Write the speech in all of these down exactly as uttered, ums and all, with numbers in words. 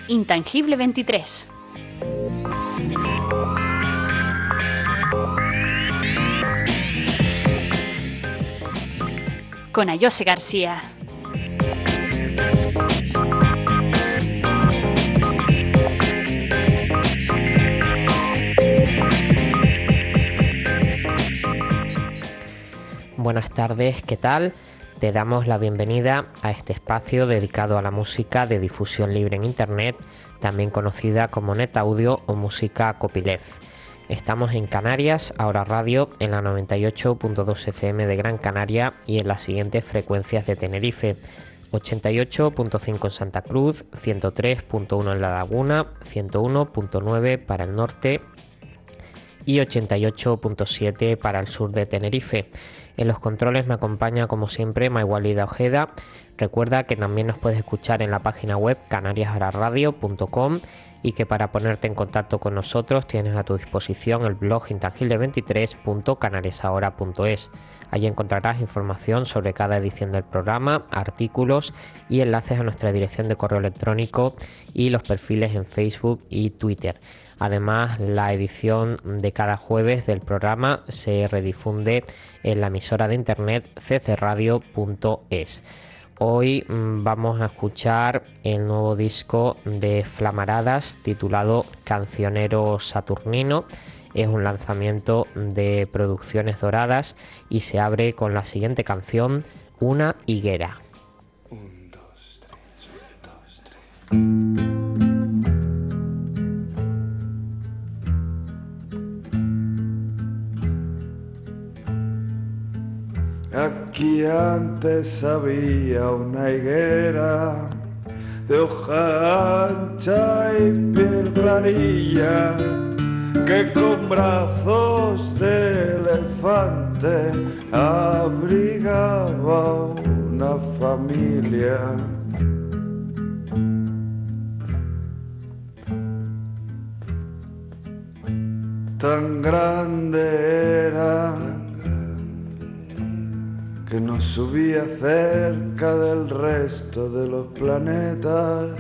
Intangible veintitrés. Con Ayose García. Buenas tardes, ¿qué tal? Te damos la bienvenida a este espacio dedicado a la música de difusión libre en Internet, también conocida como NetAudio o música copyleft. Estamos en Canarias, Ahora Radio, en la noventa y ocho punto dos F M de Gran Canaria y en las siguientes frecuencias de Tenerife: ochenta y ocho punto cinco en Santa Cruz, ciento tres punto uno en La Laguna, ciento uno punto nueve para el norte y ochenta y ocho punto siete para el sur de Tenerife. En los controles me acompaña, como siempre, Maywalida Ojeda. Recuerda que también nos puedes escuchar en la página web canarias ahora radio punto com y que para ponerte en contacto con nosotros tienes a tu disposición el blog intangible veintitrés punto canarias ahora punto es. Allí encontrarás información sobre cada edición del programa, artículos y enlaces a nuestra dirección de correo electrónico y los perfiles en Facebook y Twitter. Además, la edición de cada jueves del programa se redifunde en la emisora de internet c c radio punto es. Hoy vamos a escuchar el nuevo disco de Flamaradas titulado Cancionero Saturnino. Es un lanzamiento de Producciones Doradas y se abre con la siguiente canción, Una higuera. Un, dos, tres, un, dos, tres. Aquí antes había una higuera de hoja ancha y piel clarilla, que con brazos de elefante abrigaba una familia. Tan grande era que nos subía cerca del resto de los planetas,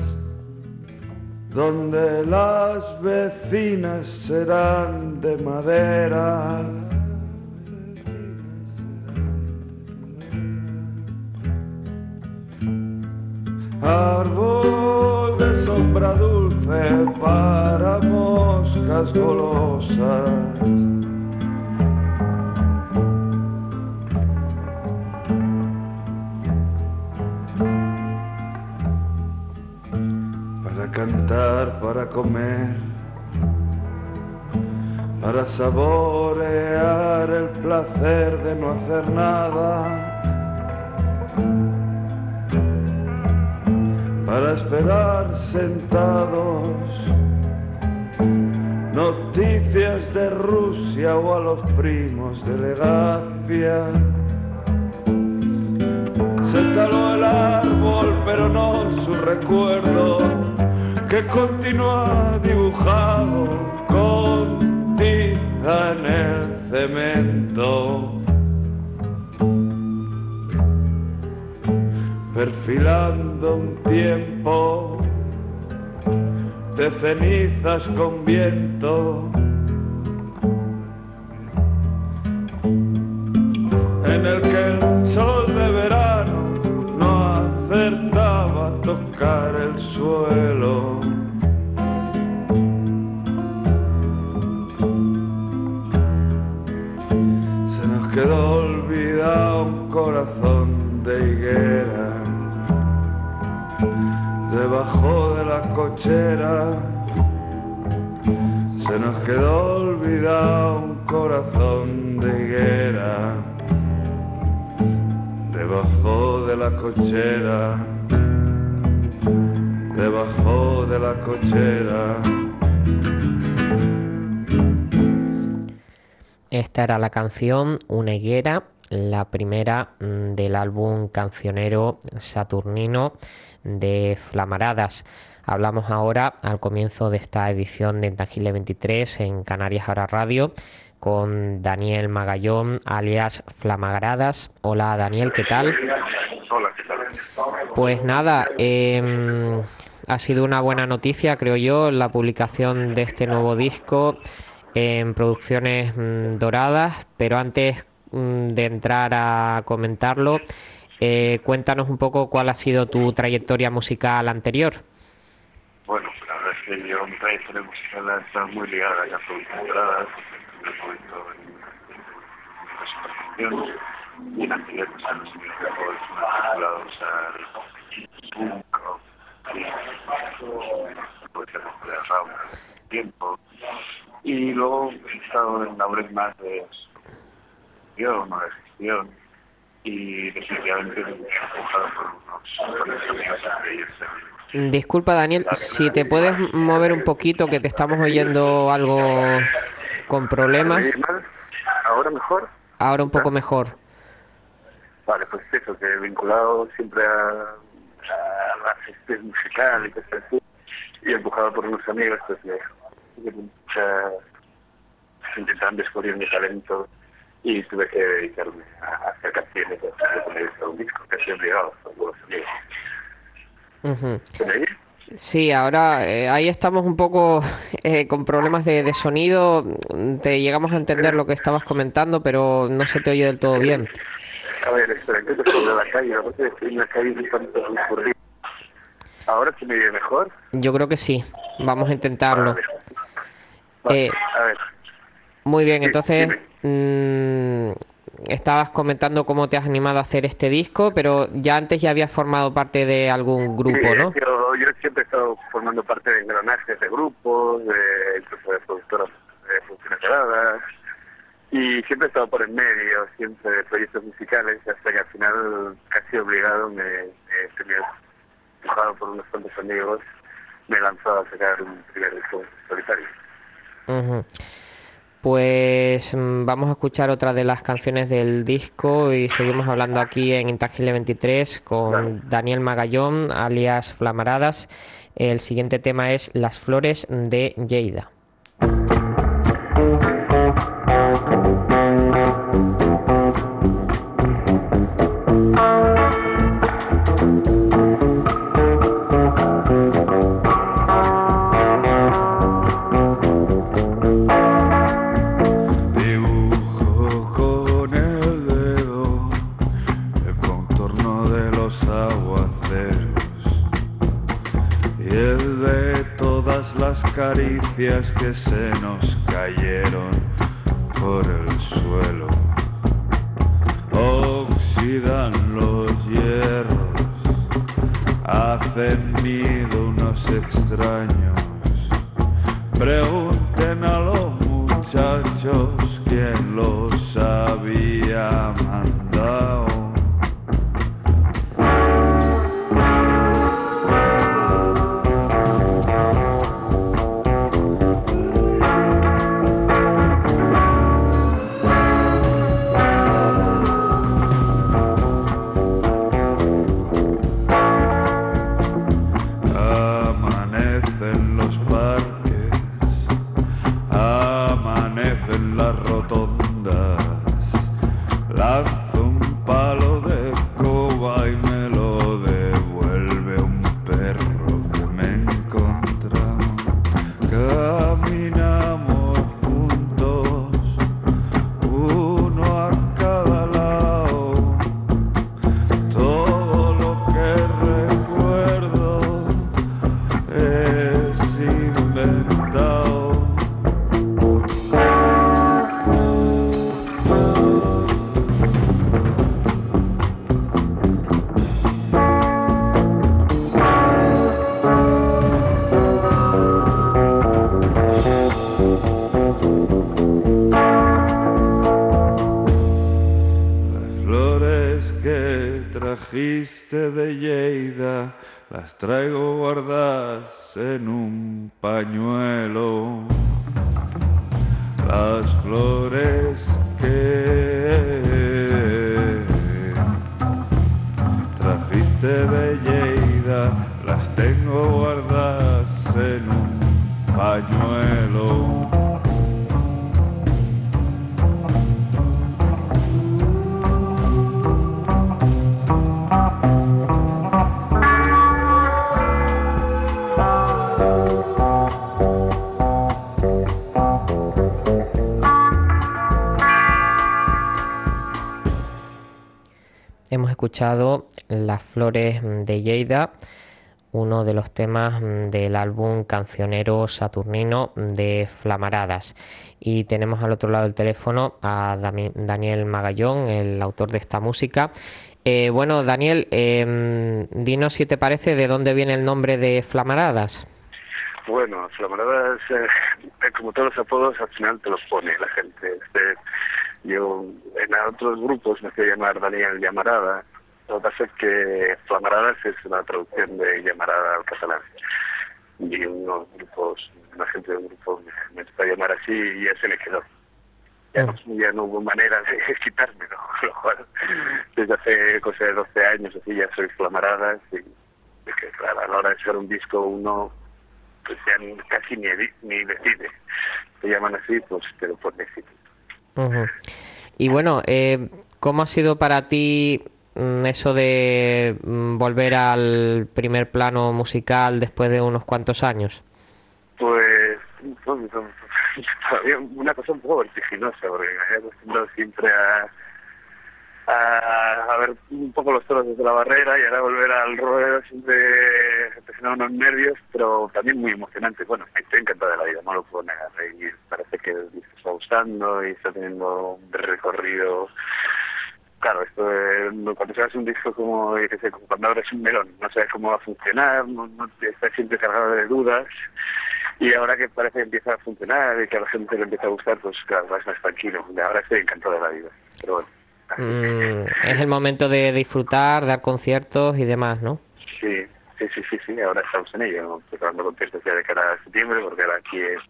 donde las vecinas serán de madera. Árbol de sombra dulce para moscas golosas. Para cantar, para comer, para saborear el placer de no hacer nada, para esperar sentados noticias de Rusia o a los primos de Legazpia. Se taló el árbol, pero no su recuerdo, que continúa dibujado con tiza en el cemento, perfilando un tiempo de cenizas con viento, en el que el sol de verano no acertaba a tocar el suelo. Se nos quedó olvidado un corazón de higuera debajo de la cochera. Se nos quedó olvidado un corazón de higuera debajo de la cochera, debajo de la cochera. Esta era la canción Una higuera, la primera del álbum Cancionero Saturnino de Flamaradas. Hablamos ahora al comienzo de esta edición de Intangible veintitrés en Canarias Ahora Radio con Daniel Magallón, alias Flamaradas. Hola Daniel, ¿qué tal? Hola, ¿qué tal? Pues nada, eh, ha sido una buena noticia, creo yo, la publicación de este nuevo disco en Producciones mm, Doradas, pero antes mm, de entrar a comentarlo, eh, cuéntanos un poco cuál ha sido tu trayectoria musical anterior. Bueno, la verdad es que yo mi trayectoria musical ha estado muy ligada ya a Producciones Doradas, en el momento en la presentación, y en anterior pues, a los videojuegos vinculados al público, y poesía popular Raúl, tiempo. Y luego he estado en labores más de gestión o de gestión, y definitivamente me he empujado por unos, por unos amigos entre ellos. Disculpa, Daniel, si te puedes mover un poquito, que te estamos oyendo algo con problemas. ¿Ahora mejor? Ahora un poco mejor. Vale, pues eso, que vinculado siempre a, a la gestión musical y cosas así, y empujado por unos amigos, pues me, me, me intentaban descubrir mi talento y tuve que dedicarme a hacer canciones, a poner un disco, casi obligado por algunos amigos. Uh-huh. ¿Me Sí, ahora eh, ahí estamos un poco eh, con problemas de, de sonido. Te llegamos a entender lo que estabas comentando, pero no se te oye del todo bien. A ver, espera, intento salir a la calle, a veces estoy en la calle un tanto concurrida. ¿Ahora se me oye mejor? Yo creo que sí, vamos a intentarlo. Vale. Vale, Eh, a ver. muy bien, Sí, entonces mmm, estabas comentando cómo te has animado a hacer este disco, pero ya antes ya habías formado parte de algún grupo, Sí, ¿no? Yo, yo siempre he estado formando parte de engranajes de grupos, de, incluso de productoras de funciones cerradas, y siempre he estado por en medio, siempre de proyectos musicales, hasta que al final, casi obligado, me he tenido empujado por unos cuantos amigos, me he lanzado a sacar un primer disco solitario. Uh-huh. Pues mm, vamos a escuchar otra de las canciones del disco y seguimos hablando aquí en Intangible veintitrés con Claro. Daniel Magallón, alias Flamaradas. El siguiente tema es Las Flores de Lleida. Caricias que se nos cayeron por el suelo, oxidan los hierros, hacen nido unos extraños. Pregunten a los muchachos quién los había mandado. Trajiste de Lleida, las traigo guardadas en un pañuelo. Las flores que trajiste de Lleida, las tengo guardadas en un pañuelo. hemos escuchado Las Flores de Lleida, uno de los temas del álbum cancionero saturnino de Flamaradas. Y tenemos al otro lado del teléfono a Dami- Daniel Magallón, el autor de esta música. Eh, bueno, Daniel, eh, dinos si te parece de dónde viene el nombre de Flamaradas. Bueno, Flamaradas, eh, como todos los apodos, al final te los pone la gente. Este, yo en otros grupos me hacía llamar Daniel Llamarada. Lo que pasa es que Flamaradas es una traducción de llamarada al catalán. Y unos grupos, una gente de un grupo me, me empezó a llamar así y ya se me quedó. Ya, no, ya no hubo manera de quitármelo, lo cual desde hace cosa de doce años así ya soy Flamaradas y es que claro, a la hora de hacer un disco uno pues ya casi ni, ni decide. Te llaman así, pues te lo pones así. Uh-huh. Y bueno, eh, ¿cómo ha sido para ti mm, eso de mm, volver al primer plano musical después de unos cuantos años? Pues, pues, pues todavía una cosa un poco vertiginosa, porque me he acostumbrado siempre a, a, a ver un poco los toros desde la barrera y ahora volver al ruedo siempre presionando unos nervios, pero también muy emocionante. Bueno, estoy encantado de la vida, no lo puedo negar. Y parece que el disco está gustando y está teniendo un recorrido. Claro, esto de, cuando se hace un disco como, que sé, como cuando abres un melón, no sabes cómo va a funcionar, no, no estás siempre cargado de dudas. Y ahora que parece que empieza a funcionar y que a la gente le empieza a gustar, pues claro, vas más tranquilo. Ahora estoy encantado de la vida. Pero bueno. Mm, es el momento de disfrutar, dar conciertos y demás, ¿no? Sí, sí, sí, sí, sí. Ahora estamos en ello, preparando conciertos ya de cara a septiembre, porque ahora aquí es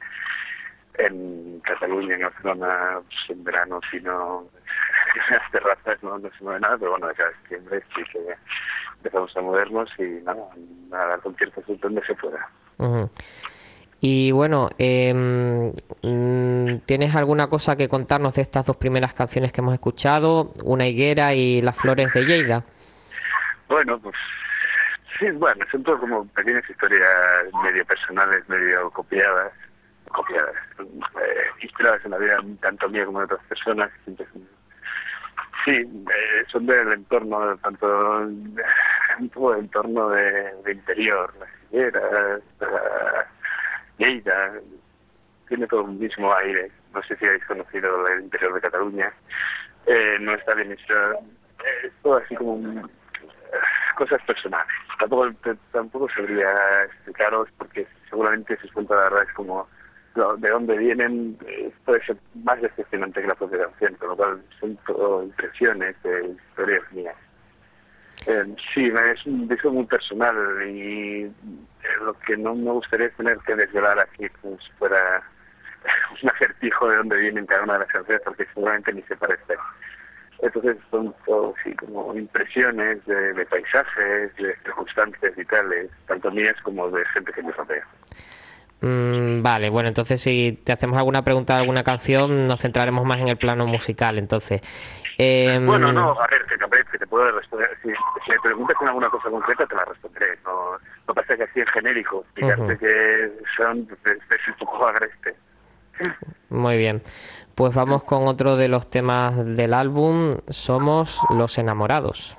en Cataluña, en Barcelona, pues en verano, si no, en las terrazas no, no se mueve nada, pero bueno, de cara a septiembre sí que empezamos a movernos y nada, a dar conciertos donde se pueda. Uh-huh. Y bueno, eh, ¿tienes alguna cosa que contarnos de estas dos primeras canciones que hemos escuchado, Una higuera y Las Flores de Lleida? Bueno, pues sí, bueno, son todo como pequeñas historias medio personales, medio copiadas, copiadas, eh, inspiradas en la vida tanto mía como de otras personas. Sí, eh, son del entorno, tanto un poco del entorno de, de interior, las higueras, la Lleida, tiene todo un mismo aire. No sé si habéis conocido el interior de Cataluña. Eh, no está bien hecho. Eh, es todo así como un, eh, cosas personales. Tampoco tampoco sabría explicaros porque seguramente si os cuento la verdad es como no, de dónde vienen, eh, puede ser más decepcionante que la propia canción, con lo cual son todo impresiones de historias mías. Eh, sí, es un disco muy personal y eh, lo que no me gustaría es tener que desvelar aquí como si fuera un acertijo de dónde vienen cada una de las canciones porque seguramente ni se parece. Entonces son todo sí, como impresiones de, de paisajes, de circunstancias vitales, tanto mías como de gente que me rodea. Mm, vale, bueno, entonces si te hacemos alguna pregunta de alguna canción nos centraremos más en el plano musical, entonces. Eh, bueno, no, a ver, que, que te puedo responder. Si, si me preguntas con alguna cosa concreta, te la responderé. No, no pasa que así en genérico, explicarte uh-huh. que son, es, es un poco agreste. Muy bien, pues vamos con otro de los temas del álbum, Somos los Enamorados.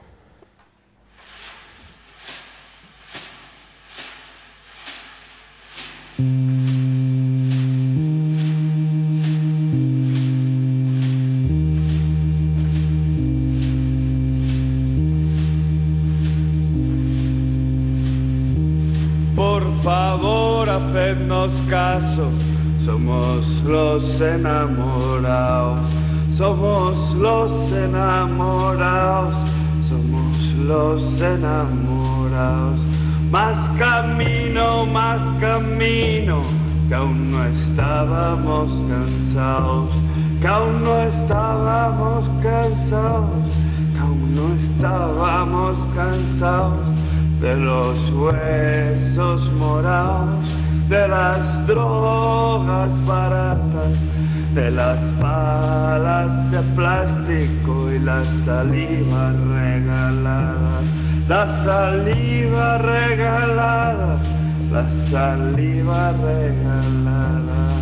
Por favor, hacednos caso, somos los enamorados, somos los enamorados, somos los enamorados. Más camino, más camino, que aún no estábamos cansados, que aún no estábamos cansados, que aún no estábamos cansados. De los huesos morados, de las drogas baratas, de las balas de plástico y la saliva regalada, la saliva regalada, la saliva regalada.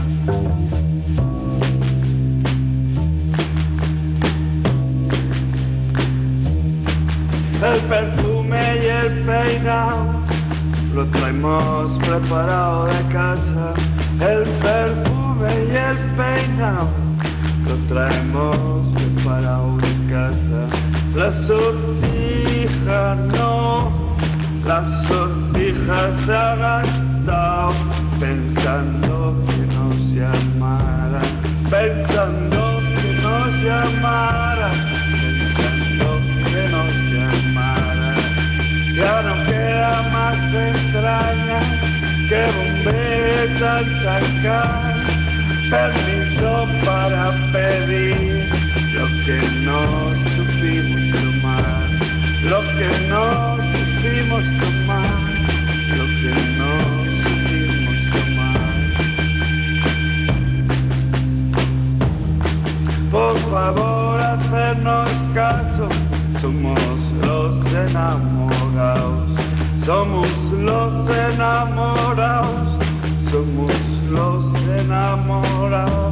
perfume y el peinado lo traemos preparado de casa. El perfume y el peinado lo traemos preparado de casa. La sortija no, la sortija se ha gastado pensando que nos llamaran, pensando que nos llamaran, pensando que nos llamaran. Ya no queda más entraña que bombeta tacar, permiso para pedir lo que no supimos tomar, lo que no supimos tomar, lo que no supimos tomar. Por favor, hacernos caso, somos los enamorados, somos los enamorados, somos los enamorados.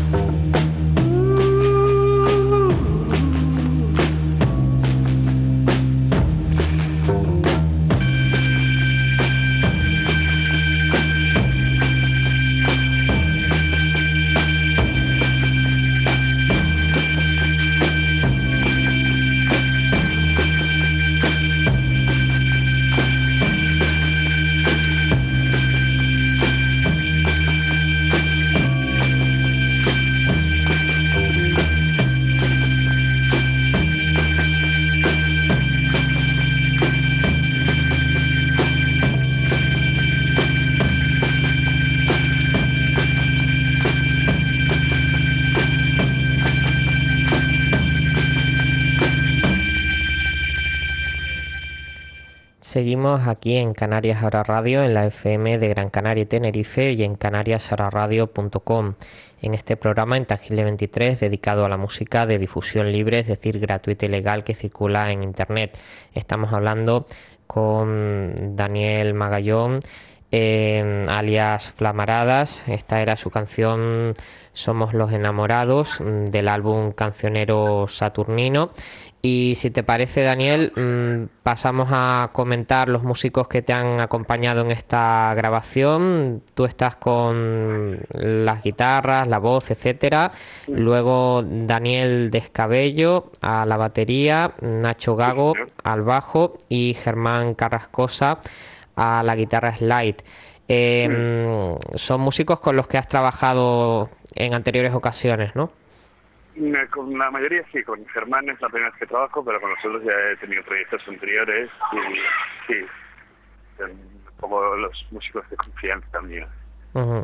Seguimos aquí en Canarias Ahora Radio, en la F M de Gran Canaria y Tenerife y en canarias ahora radio punto com. En este programa Intangible veintitrés, dedicado a la música de difusión libre, es decir, gratuita y legal, que circula en Internet. Estamos hablando con Daniel Magallón, eh, alias Flamaradas. Esta era su canción Somos los enamorados, del álbum Cancionero Saturnino. Y si te parece, Daniel, pasamos a comentar los músicos que te han acompañado en esta grabación. Tú estás con las guitarras, la voz, etcétera. Luego Daniel Descabello a la batería, Nacho Gago al bajo y Germán Carrascosa a la guitarra slide. Eh, son músicos con los que has trabajado en anteriores ocasiones, ¿no? Con la mayoría sí, con Germán es la primera vez que trabajo, pero con los otros ya he tenido proyectos anteriores y sí, son un poco los músicos de confianza también. Uh-huh.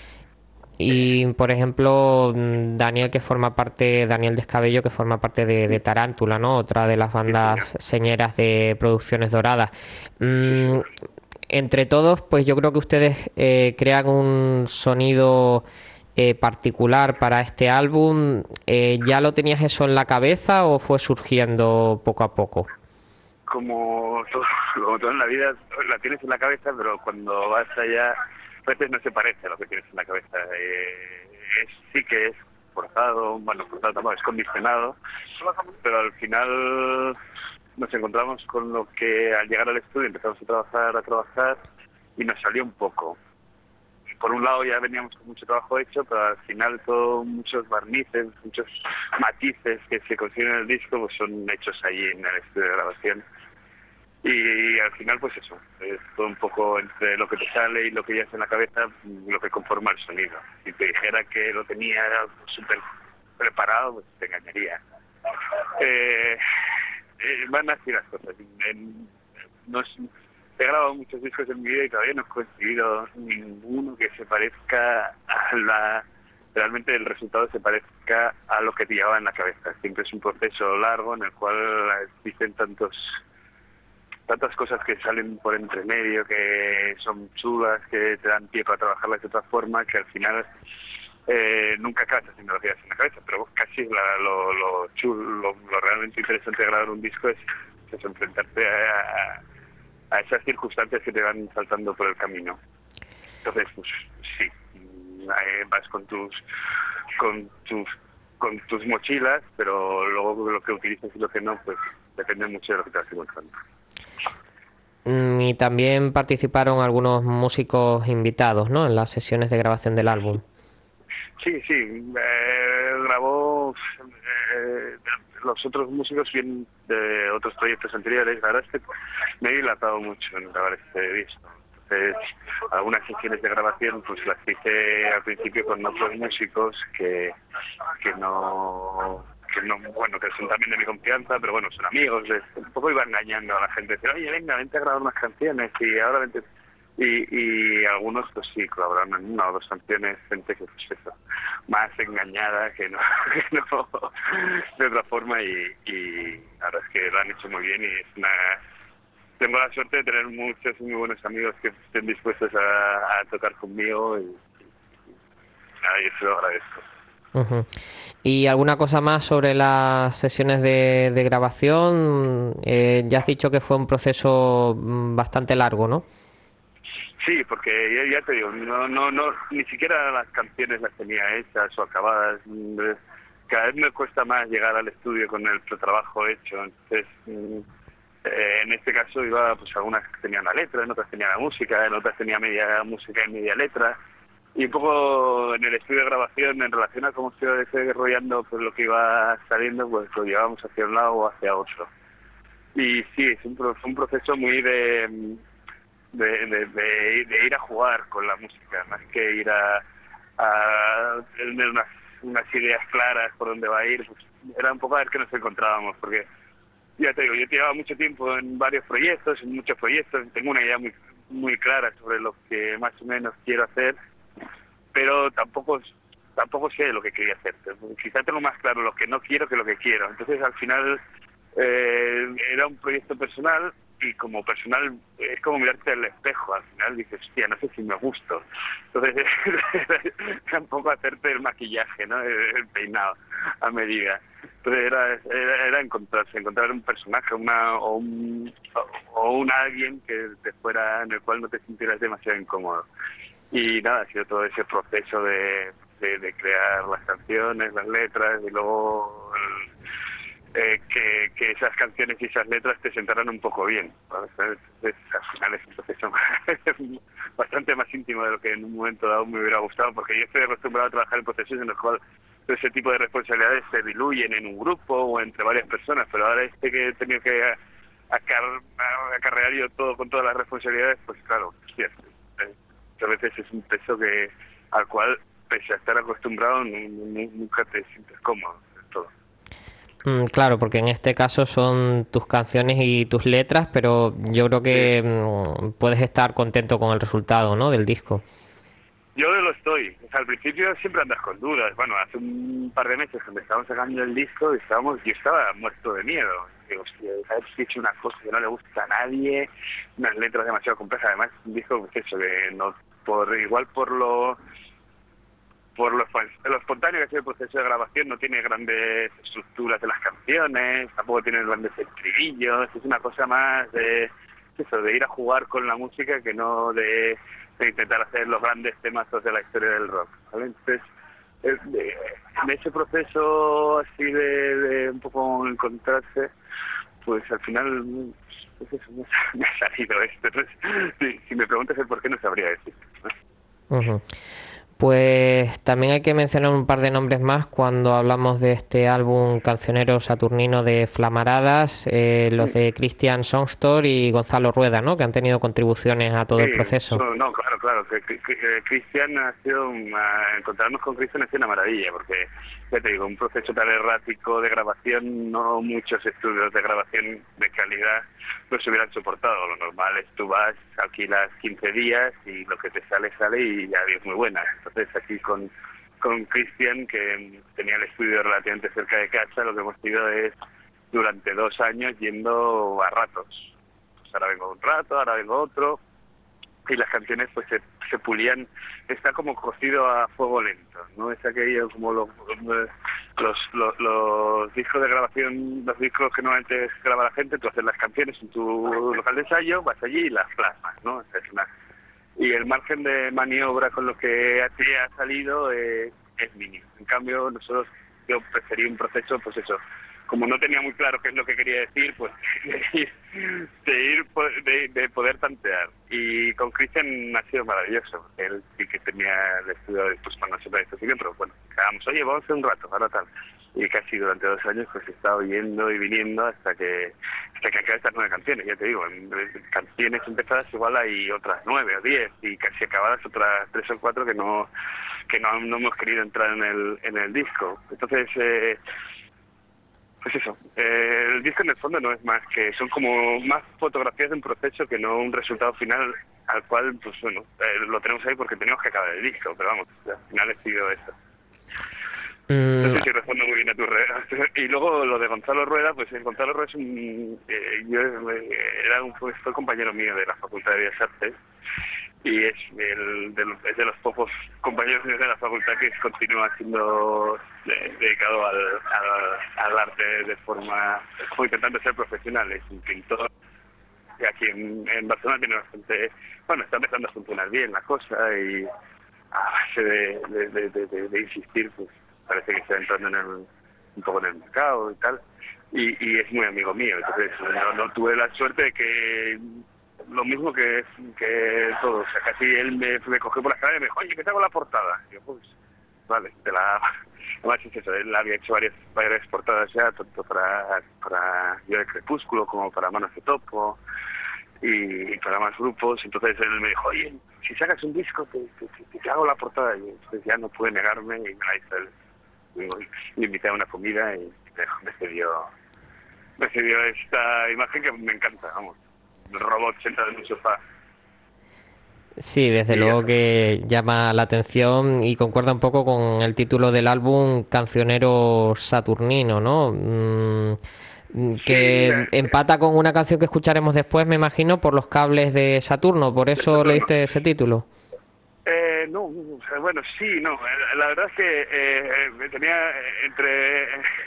Y por ejemplo, Daniel, que forma parte, Daniel Descabello, que forma parte de, de Tarántula, ¿no? Otra de las bandas sí, señeras de Producciones Doradas. Mm, entre todos, pues yo creo que ustedes eh, crean un sonido Eh, particular para este álbum. Eh, ¿ya lo tenías eso en la cabeza o fue surgiendo poco a poco? Como todo, como todo en la vida, la tienes en la cabeza, pero cuando vas allá, a veces no se parece a lo que tienes en la cabeza. Eh, es, sí que es forzado, bueno, forzado tampoco, es condicionado, pero al final nos encontramos con lo que al llegar al estudio empezamos a trabajar, a trabajar y nos salió un poco. Por un lado ya veníamos con mucho trabajo hecho, pero al final todos muchos barnices, muchos matices que se consiguen en el disco pues son hechos allí en el estudio de grabación. Y al final pues eso, es todo un poco entre lo que te sale y lo que ya es en la cabeza, lo que conforma el sonido. Si te dijera que lo tenía súper preparado, pues te engañaría. Eh, eh, van así las cosas. En, no es, he grabado muchos discos en mi vida y todavía no he conseguido ninguno que se parezca a la... realmente el resultado se parezca a lo que te llevaba en la cabeza. Siempre es un proceso largo en el cual existen tantos tantas cosas que salen por entre medio, que son chulas, que te dan pie para trabajarlas de otra forma, que al final eh, nunca acabas haciendo lo que llevas en la cabeza, pero casi la, lo, lo chulo, lo, lo realmente interesante de grabar un disco es, es enfrentarte a, a a esas circunstancias que te van saltando por el camino. Entonces, pues sí, vas con tus con tus con tus mochilas, pero luego lo que utilizas y lo que no, pues depende mucho de lo que te vas encontrando. Mm, Y también participaron algunos músicos invitados, ¿no? En las sesiones de grabación del álbum. Sí, sí, eh, grabó eh, los otros músicos bien de otros proyectos anteriores. La verdad es que me he dilatado mucho en grabar este disco. Entonces, algunas sesiones de grabación pues las hice al principio con otros músicos que, que no... que no, bueno, que son también de mi confianza, pero bueno, son amigos, les, un poco iba engañando a la gente, decir, oye, venga, vente a grabar unas canciones, y ahora vente, y, y algunos pues sí, colaboraron en una o dos canciones, gente que pues eso, más engañada que no, que no de otra forma, y, y la verdad es que lo han hecho muy bien, y es una... Tengo la suerte de tener muchos muy buenos amigos que estén dispuestos a, a tocar conmigo, y, y nada, yo se lo agradezco. Ujú. ¿Y alguna cosa más sobre las sesiones de, de grabación? Eh, ya has dicho que fue un proceso mm, bastante largo, ¿no? Sí, porque ya, ya te digo, no, no, no, ni siquiera las canciones las tenía hechas o acabadas. Cada vez me cuesta más llegar al estudio con el trabajo hecho. Entonces, eh, en este caso iba, pues algunas tenían la letra, en otras tenían la música, en otras tenía media música y media letra. Y un poco en el estudio de grabación, en relación a cómo se iba desarrollando pues, lo que iba saliendo, pues lo llevábamos hacia un lado o hacia otro. Y sí, es un, fue un proceso muy de... De, de, de, de ir a jugar con la música, más que ir a, a tener unas, unas ideas claras por dónde va a ir, pues era un poco a ver qué nos encontrábamos, porque ya te digo, yo llevaba mucho tiempo en varios proyectos, en muchos proyectos, tengo una idea muy muy clara sobre lo que más o menos quiero hacer, pero tampoco tampoco sé lo que quería hacer, quizá tengo más claro lo que no quiero que lo que quiero, entonces al final eh, era un proyecto personal. Y como personal, es como mirarte al espejo, al final dices, hostia, no sé si me gusto. Entonces, era un poco hacerte el maquillaje, ¿no? El peinado a medida. Entonces, era, era, era encontrarse, encontrar un personaje una o un o un alguien que te fuera, en el cual no te sintieras demasiado incómodo. Y nada, ha sido todo ese proceso de, de, de crear las canciones, las letras, y luego... El, Eh, que, que esas canciones y esas letras te sentaran un poco bien. Es, es, al final es un proceso bastante más íntimo de lo que en un momento dado me hubiera gustado, porque yo estoy acostumbrado a trabajar en procesos en los cuales ese tipo de responsabilidades se diluyen en un grupo o entre varias personas, pero ahora este que he tenido que acar acarrear yo todo con todas las responsabilidades, pues claro, sí, a veces es un peso que al cual, pese a estar acostumbrado, nunca te sientes cómodo del todo. Mm, claro, porque en este caso son tus canciones y tus letras, pero yo creo que mm, puedes estar contento con el resultado, ¿no? Del disco. Yo lo estoy. O sea, al principio siempre andas con dudas. Bueno, hace un par de meses cuando estábamos sacando el disco, estábamos, yo estaba muerto de miedo. Digo, hostia, ¿sabes? He hecho una cosa que no le gusta a nadie, unas letras demasiado complejas. Además, un disco, pues eso, que no, por igual por lo... por lo, lo espontáneo que es el proceso de grabación, no tiene grandes estructuras de las canciones, tampoco tiene grandes estribillos, es una cosa más de eso, de ir a jugar con la música que no de, de intentar hacer los grandes temazos de la historia del rock, ¿vale? Entonces, en ese proceso así de, de un poco encontrarse, pues al final pues eso, me ha salido esto. Entonces, si, si me preguntas el por qué, no sabría decir, ¿no? Uh-huh. Pues también hay que mencionar un par de nombres más cuando hablamos de este álbum cancionero saturnino de Flamaradas, eh, los de Christian Songstor y Gonzalo Rueda, ¿no? Que han tenido contribuciones a todo sí, el proceso. No, no, claro, claro. Que, que, que Christian ha sido, una, encontrarnos con Christian ha sido una maravilla, porque, ya te digo, un proceso tan errático de grabación, no muchos estudios de grabación de calidad los hubieran soportado. Lo normal es tú vas, alquilas quince días y lo que te sale, sale y ya es muy buena. Entonces aquí con, con Christian, que tenía el estudio relativamente cerca de casa, lo que hemos tenido es durante dos años yendo a ratos. Pues ahora vengo un rato, ahora vengo otro, y las canciones pues se, se pulían, está como cocido a fuego lento, ¿no? Es aquello como los, los, los, los discos de grabación, los discos que normalmente graba la gente, tú haces las canciones en tu local de ensayo, vas allí y las plasmas, ¿no? Es una, y el margen de maniobra con lo que te ha salido eh, es mínimo. En cambio, nosotros yo preferí un proceso, pues eso, como no tenía muy claro qué es lo que quería decir, pues de ir, de, ir, de, de poder tantear. Y con Cristian ha sido maravilloso, porque él sí que tenía el estudio pues, para nosotros esto, pero bueno, quedamos, oye, vamos a hacer un rato, ahora tal. Y casi durante dos años pues he estado yendo y viniendo hasta que hasta que acabé estas nueve canciones, ya te digo, en, en canciones empezadas igual hay otras nueve o diez y casi acabadas otras tres o cuatro que no que no, no hemos querido entrar en el en el disco. Entonces, eh, pues eso, eh, el disco en el fondo no es más que, son como más fotografías de un proceso que no un resultado final al cual, pues bueno, eh, lo tenemos ahí porque tenemos que acabar el disco, pero vamos, al final he sido eso. No sé si respondo muy bien a tu red. Y luego lo de Gonzalo Rueda, pues el Gonzalo Rueda es un, eh, yo era un, fue, fue compañero mío de la Facultad de Bellas Artes y es, el, de, los, es de los pocos compañeros míos de la facultad que continúa siendo de, dedicado al, al, al arte de forma, como intentando ser profesional. Es un pintor que aquí en, en Barcelona tiene bastante, bueno, está empezando a funcionar bien la cosa y a base de, de, de, de, de, de insistir, pues parece que está entrando en el, un poco en el mercado y tal, y, y es muy amigo mío, entonces no, no tuve la suerte de que, lo mismo que, que todos, o sea, casi él me, me cogió por la escalera y me dijo, oye, ¿qué te hago la portada? Y yo, pues, vale, te la... Además es eso, él había hecho varias, varias portadas ya, tanto para, para Yo de Crepúsculo como para Manos de Topo, y, y para más grupos, entonces él me dijo, oye, si sacas un disco, te, te, te, te hago la portada, y entonces ya no pude negarme y me la hizo él. Le invité a una comida y me cedió, me cedió esta imagen que me encanta, vamos, un robot sentado en un sofá. Sí, desde y luego ya. que llama la atención y concuerda un poco con el título del álbum, Cancionero Saturnino, ¿no? Mm, que Sí, empata con una canción que escucharemos después, me imagino, por los cables de Saturno, por eso le diste ese título. Eh, no, o sea, bueno, sí, no. La verdad es que eh, me tenía entre,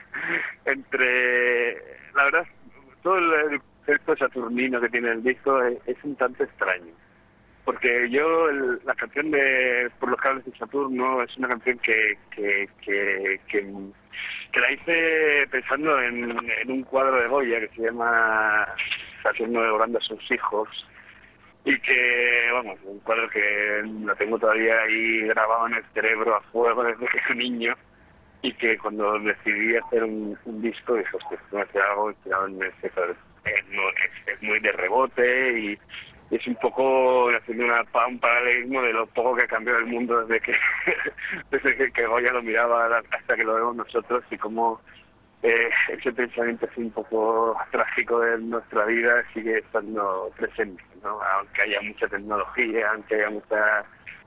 entre, la verdad, todo el concepto saturnino que tiene el disco es, es un tanto extraño. Porque yo, el, la canción de Por los cables de Saturno es una canción que, que, que, que, que la hice pensando en, en un cuadro de Goya que se llama Saturno devorando a sus hijos. Y que, vamos, un cuadro que lo tengo todavía ahí grabado en el cerebro a fuego desde que era niño, y que cuando decidí hacer un, un disco dije, hostia, no hacer algo inspirado en ese cuadro. Es, no, es, es muy de rebote y, y es un poco haciendo una, un paralelismo de lo poco que ha cambiado el mundo desde que desde que, que Goya lo miraba hasta que lo vemos nosotros, y cómo Eh, ese pensamiento así un poco trágico de nuestra vida sigue estando presente, ¿no? Aunque haya mucha tecnología, aunque haya mucha,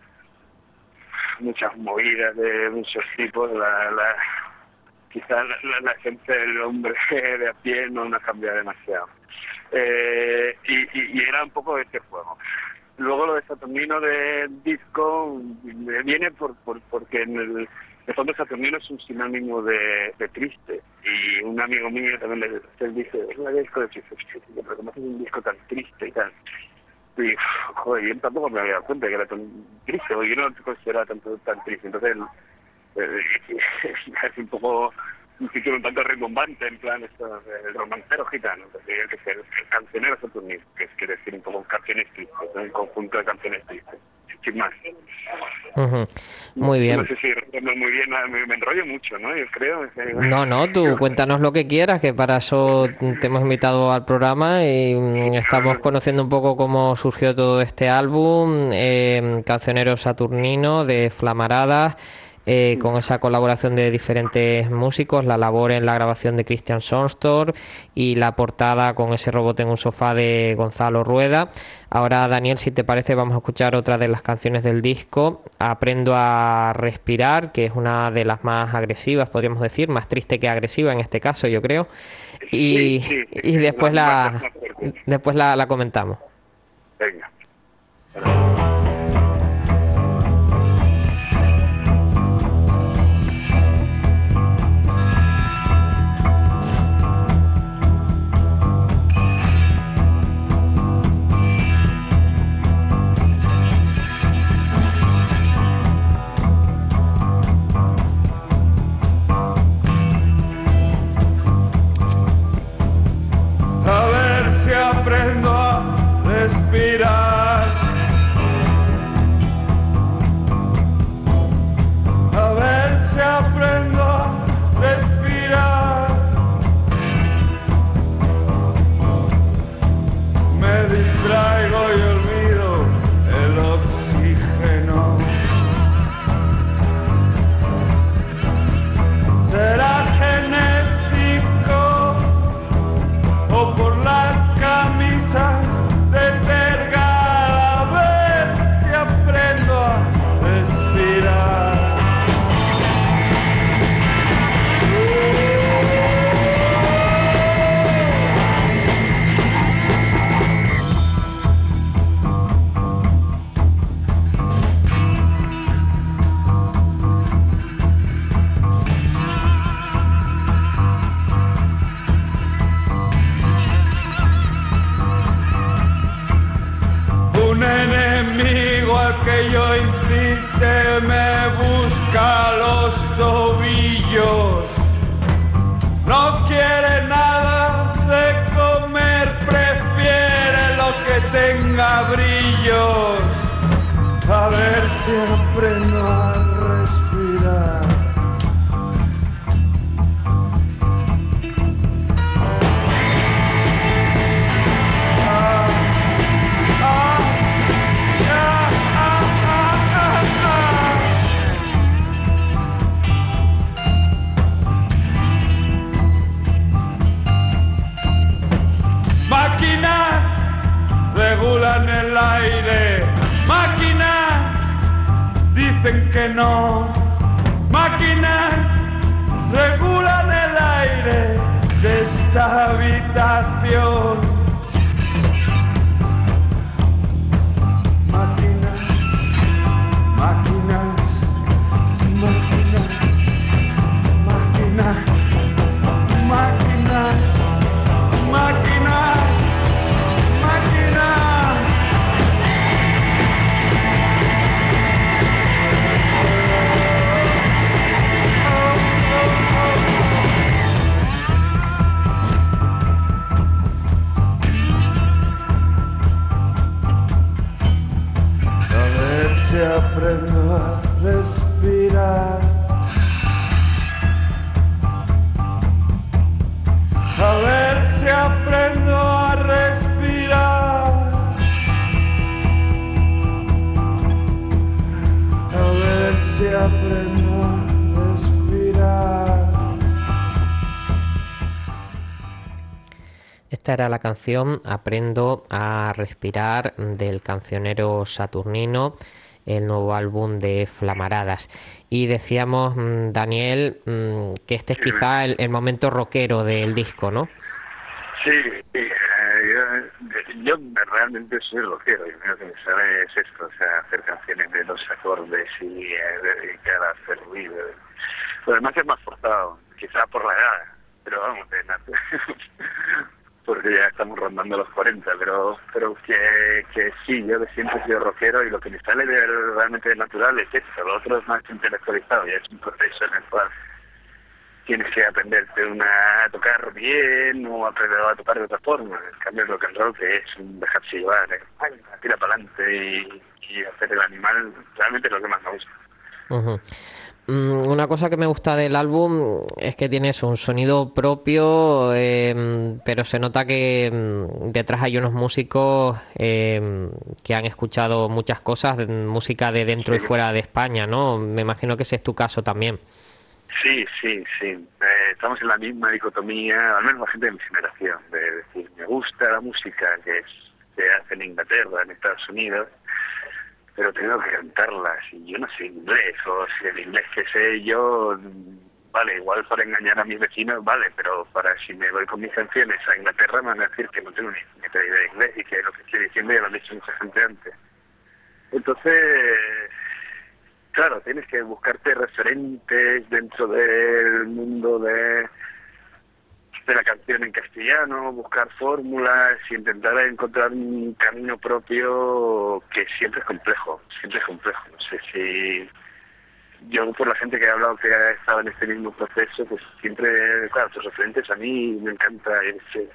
muchas movidas de muchos tipos, la, la, quizás la, la, la esencia del hombre de a pie no, no ha cambiado demasiado. Eh, y, y, y era un poco de este juego. Luego lo de Saturnino de disco viene por, por porque en el de fondo Saturnino es un sinónimo de, de triste, y un amigo mío también le, le dice, es un disco de triste, pero ¿cómo haces un disco tan triste y tal? Y joder, yo tampoco me había dado cuenta que era tan triste, porque yo no te consideraba tanto tan triste, entonces eh, es un poco un título un tanto rimbombante, en plan esto, el romancero gitano, tendría que ser el cancionero Saturnino, que es quiere decir un poco canciones tristes, ¿no? Un conjunto de canciones tristes, sin más. Uh-huh. Muy bien. No sé si respondo muy bien, me, me enrollo mucho, ¿no? Yo creo. No, no, tú cuéntanos lo que quieras, que para eso te hemos invitado al programa y estamos conociendo un poco cómo surgió todo este álbum, eh, Cancionero Saturnino de Flamaradas. Eh, con esa colaboración de diferentes músicos, la labor en la grabación de Christian Sonstorp y la portada con ese robot en un sofá de Gonzalo Rueda. Ahora, Daniel, si te parece, vamos a escuchar otra de las canciones del disco, Aprendo a respirar, que es una de las más agresivas, podríamos decir, más triste que agresiva en este caso, yo creo, y, sí, sí, sí, y después la, la después la, la comentamos. Venga. no quiere nada de comer, prefiere lo que tenga brillos. A ver si aprendo a respirar. Ah, ah, ah, ah, ah, ah. Máquinas regulan el aire. Máquinas dicen que no. Máquinas regulan el aire de esta habitación. Máquinas, máquinas, máquinas, máquinas, máquinas, máquinas, máquinas. Si aprendo a respirar, a ver si aprendo a respirar, a ver si aprendo a respirar. Esta era la canción Aprendo a respirar del cancionero Saturnino, el nuevo álbum de Flamaradas. Y decíamos, Daniel, que este es quizá el, el momento rockero del disco, ¿no? Sí, sí eh, yo, yo realmente soy rockero y lo que me sale es esto, o sea, hacer canciones de dos acordes y eh, dedicar a hacer ruido. Lo demás es más forzado, quizá por la edad, pero vamos, de nada. Porque ya estamos rondando los cuarenta, pero pero que, que sí, yo de siempre he sido rockero y lo que me sale de, realmente de natural es esto, lo otro es más intelectualizado, ya es un proceso en el cual tienes que aprenderte una, a tocar bien o aprender a tocar de otra forma. En cambio el rock and roll, que es un dejarse llevar, eh, tira para adelante y, y hacer el animal, realmente es lo que más me gusta. Uh-huh. Una cosa que me gusta del álbum es que tiene eso, un sonido propio, eh, pero se nota que mm, detrás hay unos músicos eh, que han escuchado muchas cosas, música de dentro sí. y fuera de España, ¿no? Me imagino que ese es tu caso también. Sí, sí, sí. Eh, estamos en la misma dicotomía, al menos la gente de mi generación, de decir, me gusta la música que es, se hace en Inglaterra, en Estados Unidos, pero tengo que cantarla, si yo no sé inglés, o si el inglés que sé yo, vale, igual para engañar a mis vecinos, vale, pero para si me voy con mis canciones a Inglaterra me van a decir que no tengo ni idea de inglés y que lo que estoy diciendo ya lo han dicho mucha gente antes. Entonces, claro, tienes que buscarte referentes dentro del mundo de... de la canción en castellano, buscar fórmulas y intentar encontrar un camino propio que siempre es complejo, siempre es complejo. No sé si yo, por la gente que he hablado que ha estado en este mismo proceso, pues siempre, claro, tus referentes a mí me encanta ese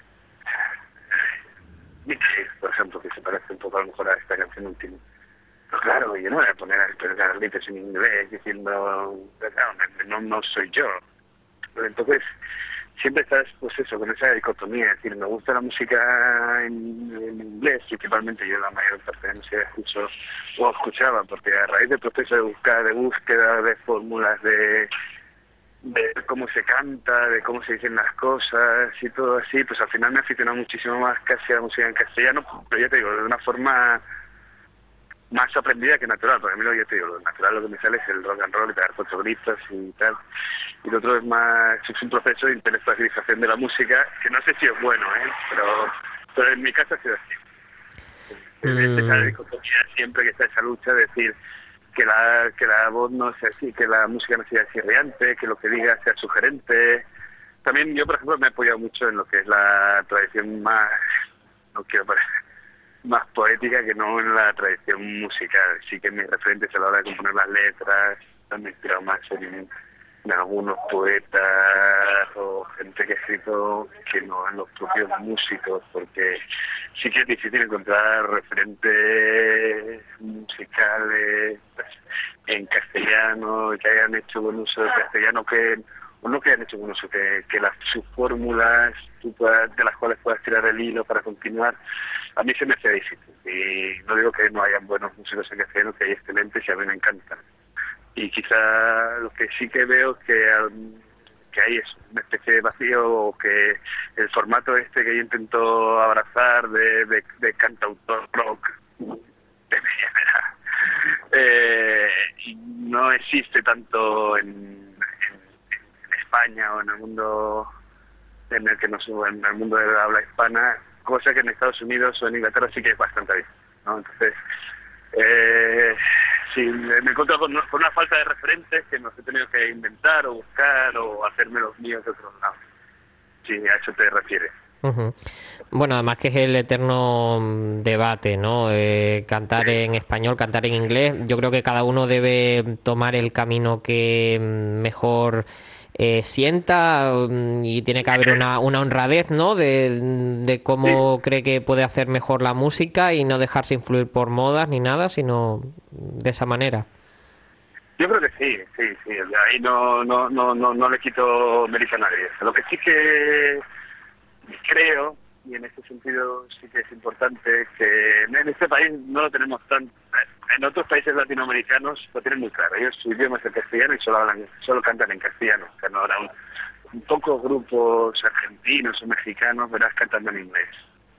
Nietzsche, por ejemplo, que se parece un poco a lo mejor a esta canción última. Pero claro, yo no voy a poner a explicar Nietzsche en inglés diciendo, claro, no, no soy yo. Pero entonces siempre estás, pues eso, con esa dicotomía, es decir, me gusta la música en, en inglés, principalmente yo la mayor parte de la música escucho o escuchaba, porque a raíz del proceso de buscar, de búsqueda de fórmulas, de, de cómo se canta, de cómo se dicen las cosas y todo así, pues al final me aficionó muchísimo más casi a la música en castellano, pero ya te digo, de una forma más aprendida que natural, porque a mí lo, ya te digo, lo natural lo que me sale es el rock and roll y pegar cuatro gritos y tal. Y lo otro es más, es un proceso de intelectualización de la música, que no sé si es bueno, ¿eh? pero, pero en mi caso ha sido así. Mm. Esa dicotomía siempre que está esa lucha de decir que la que la voz no sea así, que la música no sea chirriante, que lo que diga sea sugerente. También yo, por ejemplo, me he apoyado mucho en lo que es la tradición más, no quiero parecer, más poética que no en la tradición musical. Sí que mis referentes a la hora de componer las letras han inspirado más en, de algunos poetas o gente que ha escrito que no en los propios músicos, porque sí que es difícil encontrar referentes musicales en castellano que hayan hecho buen uso del castellano, que o no que hayan hecho buen uso, que, que las sus fórmulas tú puedas, de las cuales puedas tirar el hilo para continuar, a mí se me hace difícil. Y no digo que no hayan buenos músicos en castellano, que hay excelentes y a mí me encantan. Y quizá lo que sí que veo es que, que hay es una especie de vacío, o que el formato este que yo intento abrazar de, de, de cantautor rock de mi genera, eh, no existe tanto en, en, en España o en el mundo en el que nos en el mundo de la habla hispana, cosa que en Estados Unidos o en Inglaterra sí que es bastante bien, ¿no? Entonces, eh, sí, me encuentro con, con una falta de referentes que nos he tenido que inventar o buscar o hacerme los míos de otros lados. Sí, a eso te refieres. Uh-huh. Bueno, además que es el eterno debate, ¿no? Eh, cantar Sí. en español, cantar en inglés. Yo creo que cada uno debe tomar el camino que mejor eh, sienta, y tiene que haber una, una honradez, ¿no? De, de cómo Sí. cree que puede hacer mejor la música y no dejarse influir por modas ni nada, sino de esa manera. Yo creo que sí, sí, sí. Ahí no, no, no, no, no le quito mérito a nadie. Lo que sí que creo, y en ese sentido sí que es importante, que en este país no lo tenemos tan... En otros países latinoamericanos lo tienen muy claro. Ellos su idioma es el castellano y solo hablan, solo cantan en castellano. O sea, no habrá un, un pocos grupos argentinos o mexicanos verás cantando en inglés.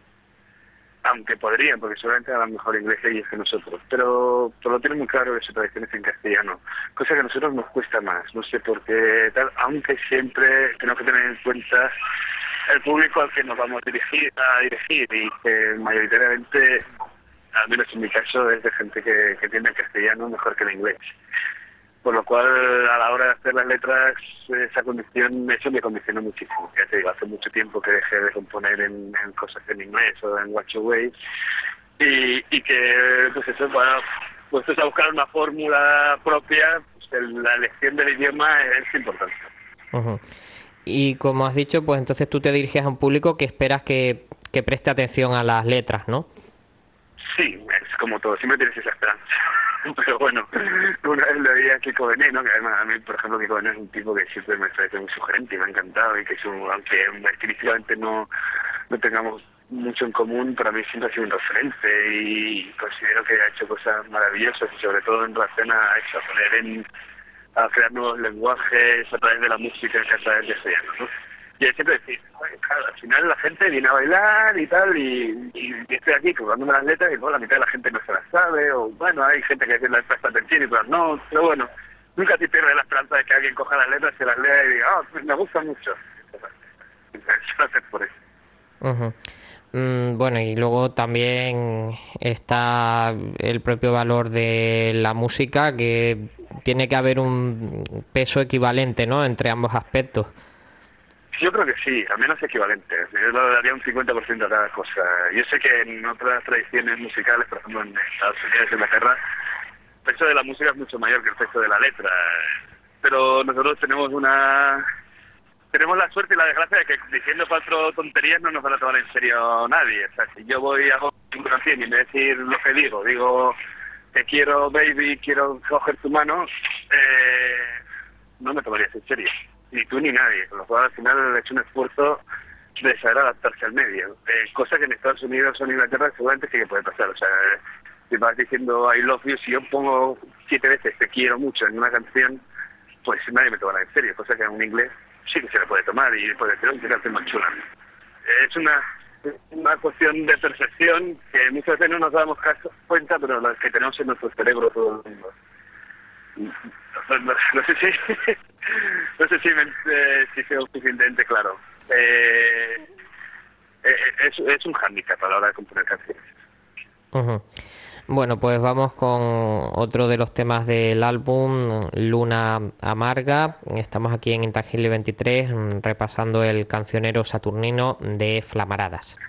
Aunque podrían, porque seguramente hablan mejor inglés ellos que nosotros. Pero, pero lo tienen muy claro que su tradición es en castellano. Cosa que a nosotros nos cuesta más. No sé por qué tal, aunque siempre tenemos que tener en cuenta el público al que nos vamos a dirigir, a dirigir y que mayoritariamente, al menos en mi caso, es de gente que, que entiende el castellano mejor que el inglés. Por lo cual, a la hora de hacer las letras, esa condición, eso me condicionó muchísimo. Ya te digo, hace mucho tiempo que dejé de componer en, en cosas en inglés o en Watch Away, y, y que, pues eso, para, puestos a buscar una fórmula propia, pues el, la elección del idioma es importante. Uh-huh. Y como has dicho, pues entonces tú te diriges a un público que esperas que, que preste atención a las letras, ¿no? Sí, es como todo, siempre tienes esa esperanza. Pero bueno, una vez lo veía a Kiko Veneno, que además a mí, por ejemplo, Kiko Veneno es un tipo que siempre me parece muy sugerente y me ha encantado, y que su, aunque estilísticamente no, no tengamos mucho en común, para mí siempre ha sido un referente y considero que ha hecho cosas maravillosas, y sobre todo en relación a eso, a poner en, a crear nuevos lenguajes a través de la música que a través de castellano, ¿no? Y él siempre decía, claro, al final la gente viene a bailar y tal, y, y estoy aquí probándome las letras y luego la mitad de la gente no se las sabe, o bueno, hay gente que le presta atención y otras no, pero bueno, nunca te pierdes la esperanza de que alguien coja las letras, se las lea y diga, ah, oh, pues me gusta mucho. Eso es por eso. Uh-huh. Mm, bueno, y luego también está el propio valor de la música, que tiene que haber un peso equivalente, ¿no?, entre ambos aspectos. Yo creo que sí, al menos equivalentes. Yo le daría un cincuenta por ciento a cada cosa. Yo sé que en otras tradiciones musicales, por ejemplo en Estados Unidos y Inglaterra, el peso de la música es mucho mayor que el peso de la letra. Pero nosotros tenemos una... Tenemos la suerte y la desgracia de que diciendo cuatro tonterías no nos van a tomar en serio nadie. O sea, si yo voy a hacer una canción y en vez de decir lo que digo, digo te quiero baby, quiero coger tu mano, eh, no me tomarías en serio. Ni tú ni nadie, con lo cual al final he hecho un esfuerzo de saber adaptarse al medio, eh, cosa que en Estados Unidos o en Inglaterra seguramente sí que puede pasar. O sea, si vas diciendo I love you, si yo pongo siete veces te quiero mucho en una canción, pues nadie me tomará en serio, cosa que en un inglés sí que se le puede tomar y puede decir, oh, qué canción más chula. Eh, es una, una cuestión de percepción que muchas veces no nos damos caso, cuenta, pero las que tenemos en nuestro cerebro todo el mundo. No, no, no sé si no sé si, me, eh, si sea suficientemente claro. Eh, eh, es, es un hándicap a la hora de componer canciones. Uh-huh. Bueno, pues vamos con otro de los temas del álbum, Luna Amarga. Estamos aquí en Intangible veintitrés repasando el cancionero saturnino de Flamaradas.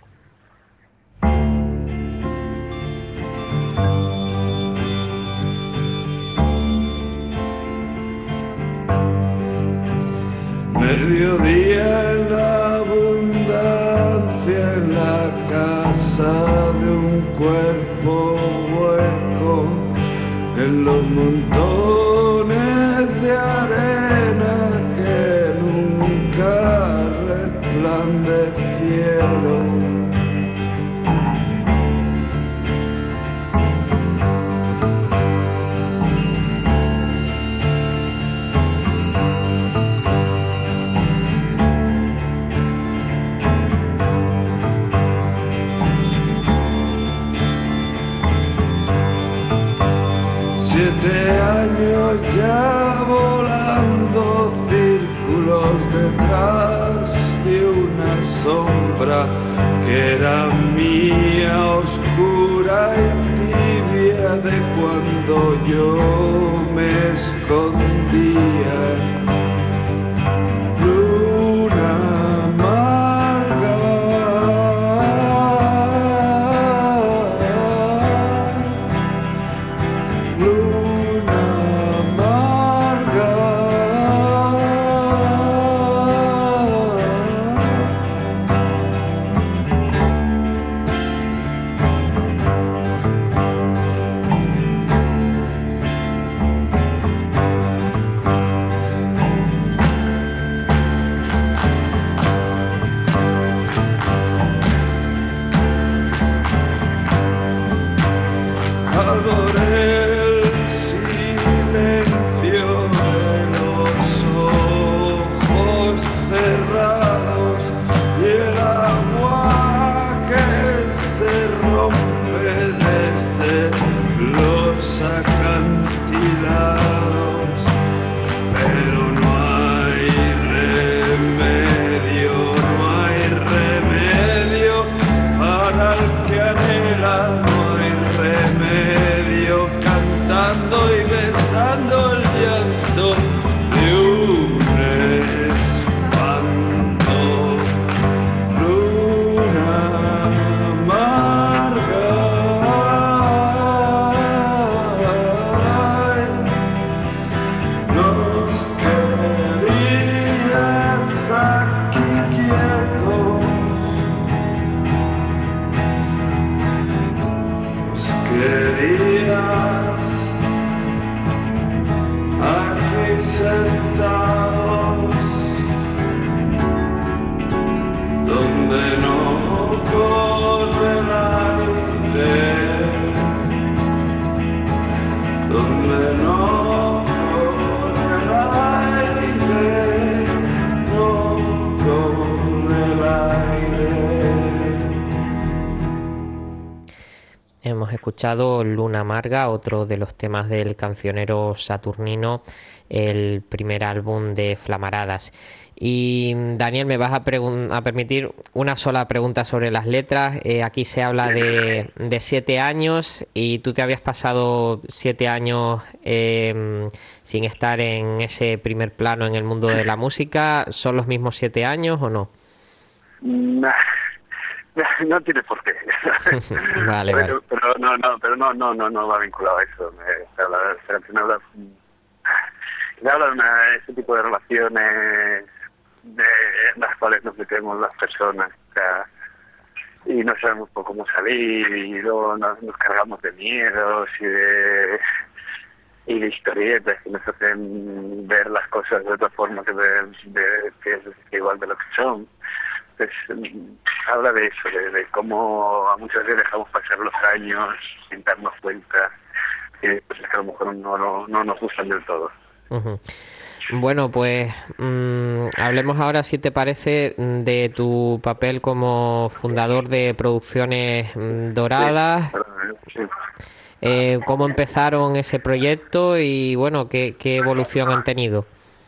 mediodía en la abundancia, en la casa de un cuerpo hueco, en los montones de arena que nunca resplandecieron. Siete años ya volando círculos detrás de una sombra que era mía, oscura y tibia, de cuando yo me escondía. Luna amarga, luna amarga, adoré el silencio de los ojos cerrados y el agua que se rompe desde los acantilados. Pero no hay remedio, no hay remedio para el que anhela, no hay remedio, cantando y besando el llanto de un espanto. Luna amarga, ay, nos querías aquí quietos, nos querías aquí sentados, donde no corre el aire, donde no corre el aire, no corre el aire. Hemos escuchado Luna Amarga, otro de los temas del cancionero Saturnino, el primer álbum de Flamaradas. Y Daniel, me vas a, a permitir una sola pregunta sobre las letras. Eh, aquí se habla de, de siete años y tú te habías pasado siete años eh, sin estar en ese primer plano en el mundo de la música. ¿Son los mismos siete años o no? Nah, no tiene por qué. Vale, pero, vale. pero no, no, pero no, no, no, no va vinculado a eso. Me, se habla, se habla, se habla de una, ese tipo de relaciones de en las cuales nos metemos las personas, o sea, y no sabemos por cómo salir, y luego nos, nos cargamos de miedos y de y de historietas que nos hacen ver las cosas de otra forma que, de, de, que es igual de lo que son. Pues, habla de eso, de, de cómo a muchas veces dejamos pasar los años sin darnos cuenta y pues, que a lo mejor no, no, no nos gustan del todo. Uh-huh. Bueno, pues mmm, hablemos ahora, si te parece, de tu papel como fundador de Producciones mmm, Doradas. Sí, perdón, sí. Eh, ¿Cómo empezaron ese proyecto y, bueno, qué, qué evolución han tenido?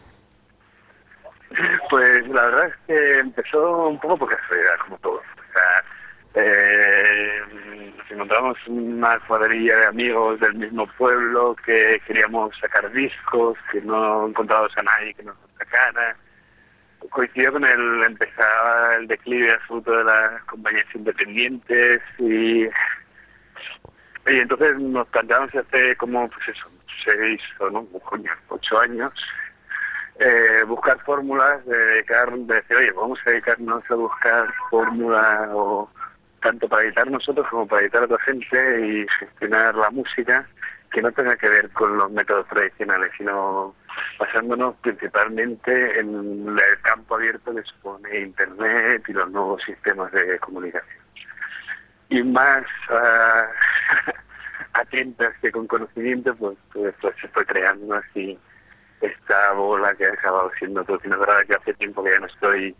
Pues la verdad es que empezó un poco por casualidad, como todo. O sea, eh, nos encontramos una cuadrilla de amigos del mismo pueblo que queríamos sacar discos, que no encontrábamos a nadie que nos sacara. Coincidió con el empezar el declive absoluto de las compañías independientes y, y entonces nos planteamos hace como, pues eso, seis o no, coño, ocho años, eh, buscar fórmulas, de dedicar, de decir, oye, vamos a dedicarnos a buscar fórmulas o tanto para editar nosotros como para editar a otra gente y gestionar la música que no tenga que ver con los métodos tradicionales, sino basándonos principalmente en el campo abierto que supone Internet y los nuevos sistemas de comunicación. Y más uh, atentas que con conocimiento, pues, pues, pues se fue creando así esta bola que ha acabado siendo Producciones Doradas, que hace tiempo que ya no estoy,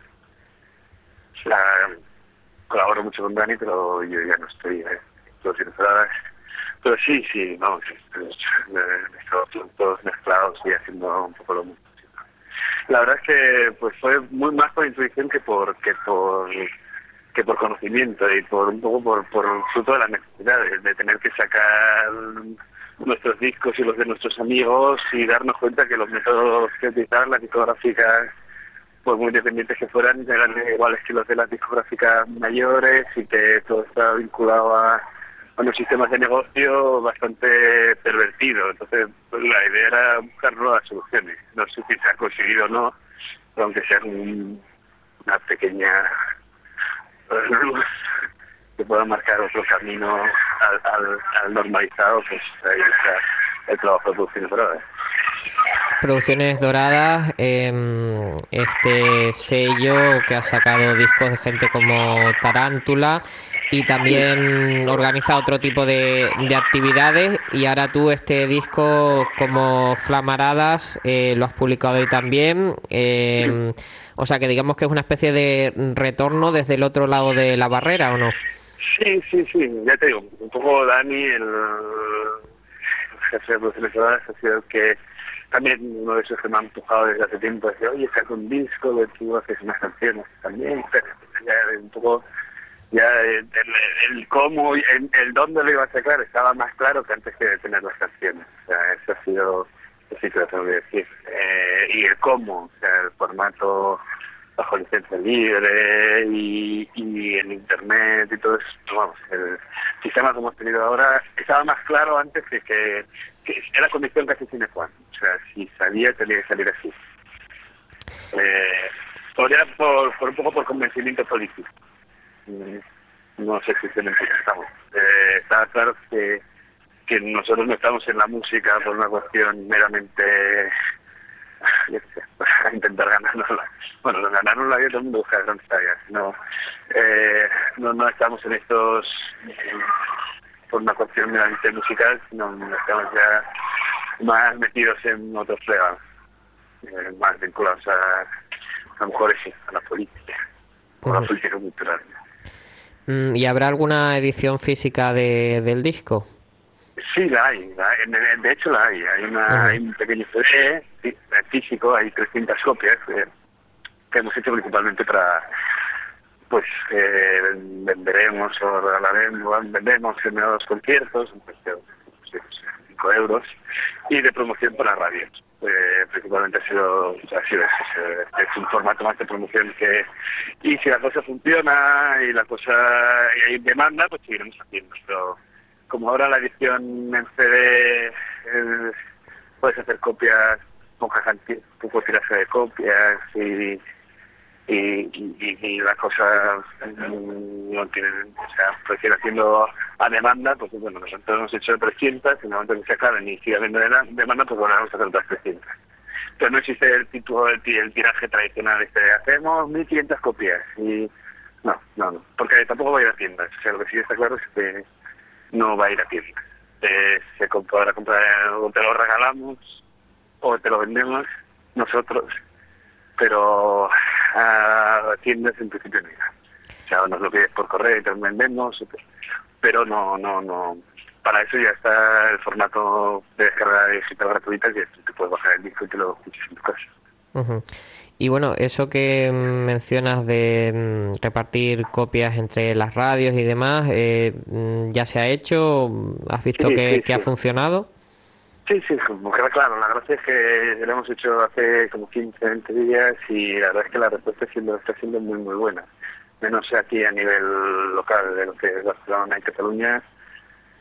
o sea, colaboro mucho con Dani, pero yo ya no estoy en Producciones Doradas. Pero sí, sí, vamos, estamos todos mezclados y haciendo un poco lo mismo. La verdad es que pues fue muy más por intuición que por que por que por conocimiento y por un poco por por fruto de las necesidades de tener que sacar nuestros discos y los de nuestros amigos y darnos cuenta que los métodos que utilizaban las discográficas, pues muy independientes que fueran, eran iguales que los de las discográficas mayores y que todo estaba vinculado a a unos sistemas de negocio bastante pervertidos. Entonces, pues, la idea era buscar nuevas soluciones. No sé si se ha conseguido o no, pero aunque sea un, una pequeña luz que pueda marcar otro camino al, al, al normalizado, pues ahí está el trabajo de Producciones Doradas. Producciones Doradas, eh, este sello que ha sacado discos de gente como Tarántula y también organiza otro tipo de, de actividades, y ahora tú este disco como Flamaradas eh, lo has publicado ahí también, eh, o sea que digamos que es una especie de retorno desde el otro lado de la barrera, ¿o no? Sí, sí, sí, ya te digo, un poco Dani, el jefe de Producciones Doradas, ha sido el que también uno de esos que me ha empujado desde hace tiempo, decía, oye, saca un disco, de tú haces unas canciones también, pero ya un poco, ya el, el, el cómo, el, el dónde lo iba a sacar estaba más claro que antes que tener las canciones, o sea, eso ha sido, eso sí que lo tengo que decir, eh, y el cómo, o sea, el formato bajo licencia libre y, y en Internet y todo eso, vamos, el sistema que hemos tenido ahora estaba más claro antes que, que, que era condición casi sine qua non. O sea, si salía tenía que salir así. Eh, podría por, por un poco por convencimiento político. No sé si se me estamos. Eh, estaba claro que, que nosotros no estamos en la música por una cuestión meramente, yo qué sé, para intentar ganárnosla. Bueno, ganárnosla y todo el mundo busca grandes tareas. No, eh, no, no estamos en estos eh, por una cuestión meramente musical, sino estamos ya más metidos en otros fregados, eh, más vinculados a, a lo mejor sí, a la política, o uh-huh. la política cultural. ¿Y habrá alguna edición física de, del disco? Sí, la hay, la hay. De hecho la hay. Hay, una, uh-huh. hay un pequeño C D físico, hay trescientas copias eh, que hemos hecho principalmente para, pues, eh, venderemos o regalaremos, vendemos en los conciertos, un precio de cinco euros, y de promoción para radios. Eh, principalmente ha sido, ha sido es, es un formato más de promoción que, y si la cosa funciona y la cosa y hay demanda, pues seguiremos haciendo. Pero como ahora la edición en C D eh, puedes hacer copias, poca cantidad, poco tiraje de copias y y, y, y la cosa no tiene, o sea, prefiero haciendo a demanda, pues bueno, nosotros hemos hecho trescientas, y en el momento que se acaben y siga habiendo demanda, pues bueno, vamos a hacer otras trescientas. Pero no existe el tipo, el, el tiraje tradicional, este, hacemos mil quinientas copias, y no, no, no, porque tampoco va a ir a tiendas, o sea, lo que sí está claro es que no va a ir a tiendas. Eh, se podrá comprar, o te lo regalamos, o te lo vendemos nosotros, pero a tiendas en principio no irá. O sea, nos lo pides por correo y te lo vendemos, pero no, no, no. Para eso ya está el formato de descarga digital gratuita, que te puedes bajar el disco y te lo escuchas en tu casa. Uh-huh. Y bueno, eso que mencionas de repartir copias entre las radios y demás, eh, ¿ya se ha hecho? ¿Has visto sí, que, sí, que sí. ha funcionado? Sí, sí, claro, la gracia es que lo hemos hecho hace como quince, veinte días y la verdad es que la respuesta siendo, está siendo muy, muy buena. Menos aquí a nivel local de lo que es Barcelona y Cataluña,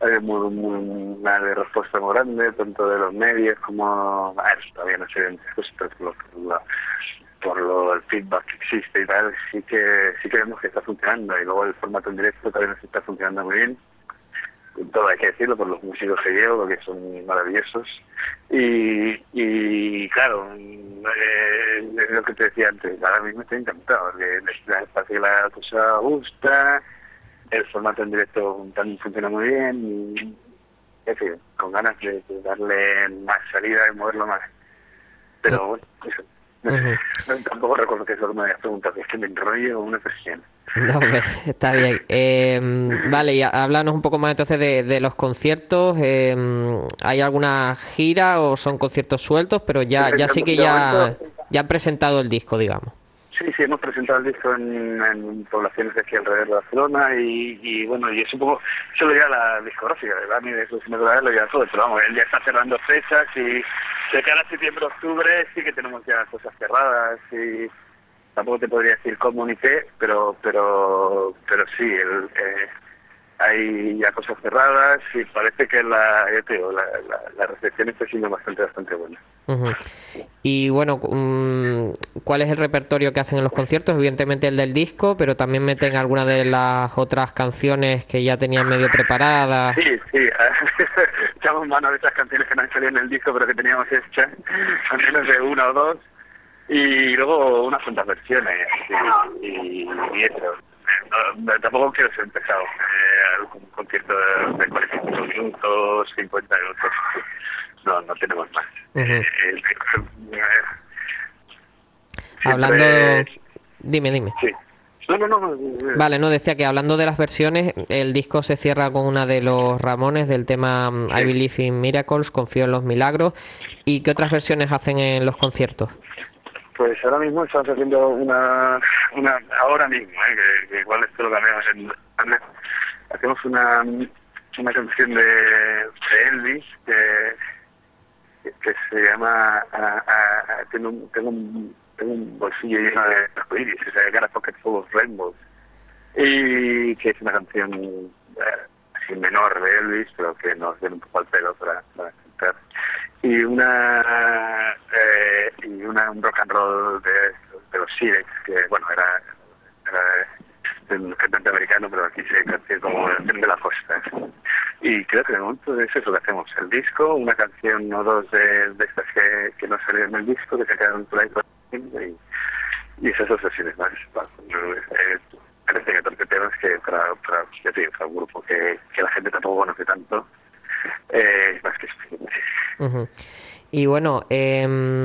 hay muy, muy, una de respuesta muy grande, tanto de los medios como, a ver, todavía no sé, pues, pero por, lo, por, lo, por lo, el feedback que existe y tal, sí que sí que vemos que está funcionando, y luego el formato en directo también nos está funcionando muy bien. Todo hay que decirlo por los músicos que llevo, que son maravillosos. Y, y claro, eh, es lo que te decía antes, ahora mismo estoy encantado, porque parece que la cosa gusta, el formato en directo también funciona muy bien, y en fin, con ganas de, de darle más salida y moverlo más. Pero bueno, eso. Uh-huh. Tampoco recuerdo que eso que me habías preguntado, es que me enrollo una presión. No, hombre, está bien. Eh, vale, y háblanos un poco más entonces de, de los conciertos. Eh, ¿Hay alguna gira o son conciertos sueltos? Pero ya, ya sí que ya, ya han presentado el disco, digamos. Sí, sí, hemos presentado el disco en, en poblaciones de aquí alrededor de Barcelona y, y bueno, y es un poco, eso lo lleva la discográfica, ¿verdad? A mí de eso sí me lo lleva todo, pero vamos, él ya está cerrando fechas y de cara a septiembre, octubre sí que tenemos ya cosas cerradas y tampoco te podría decir cómo ni qué, pero pero pero sí, el, eh, hay ya cosas cerradas y parece que la, yo te digo, la, la, la recepción está siendo bastante, bastante buena. Uh-huh. Y bueno, um, ¿cuál es el repertorio que hacen en los conciertos? Evidentemente el del disco, pero también meten algunas de las otras canciones que ya tenían medio preparadas. Sí, sí, echamos mano de esas canciones que no han salido en el disco, pero que teníamos hechas, al menos de una o dos, y luego unas cuantas versiones, y, y, y eso. No, tampoco quiero ser pesado, eh, un concierto de, de cuarenta y cinco minutos, cincuenta minutos, no, no tenemos más. Uh-huh. eh, eh, siempre... Hablando... Dime, dime. Sí. No, no, no. Vale, no, decía que hablando de las versiones, el disco se cierra con una de los Ramones del tema sí. I Believe in Miracles, Confío en los Milagros. ¿Y qué otras versiones hacen en los conciertos? Pues ahora mismo estamos haciendo una, una ahora mismo, ¿eh? que, que igual esto lo cambiamos en... Hacemos una, una canción de, de Elvis que, que se llama a, a, tengo, un, tengo, un, tengo un bolsillo lleno de arcoíris, o sea, Got a Pocket Full of Rainbows, y que es una canción eh, así menor de Elvis, pero que nos viene un poco al pelo para, para cantar. Y una eh, y una un rock and roll de, de los Sirex, que bueno, era, era un cantante americano, pero aquí se cantó como el de la costa. Y creo que de momento es eso que hacemos, el disco, una canción o dos de, de estas que, que no salieron en el disco, que se quedaron por ahí por y, y esas dos sesiones más. Eh, parece catorce temas que para, para, ya te digo, para un grupo que, que la gente tampoco conoce tanto, eh, es más que suficiente. Uh-huh. Y bueno, eh,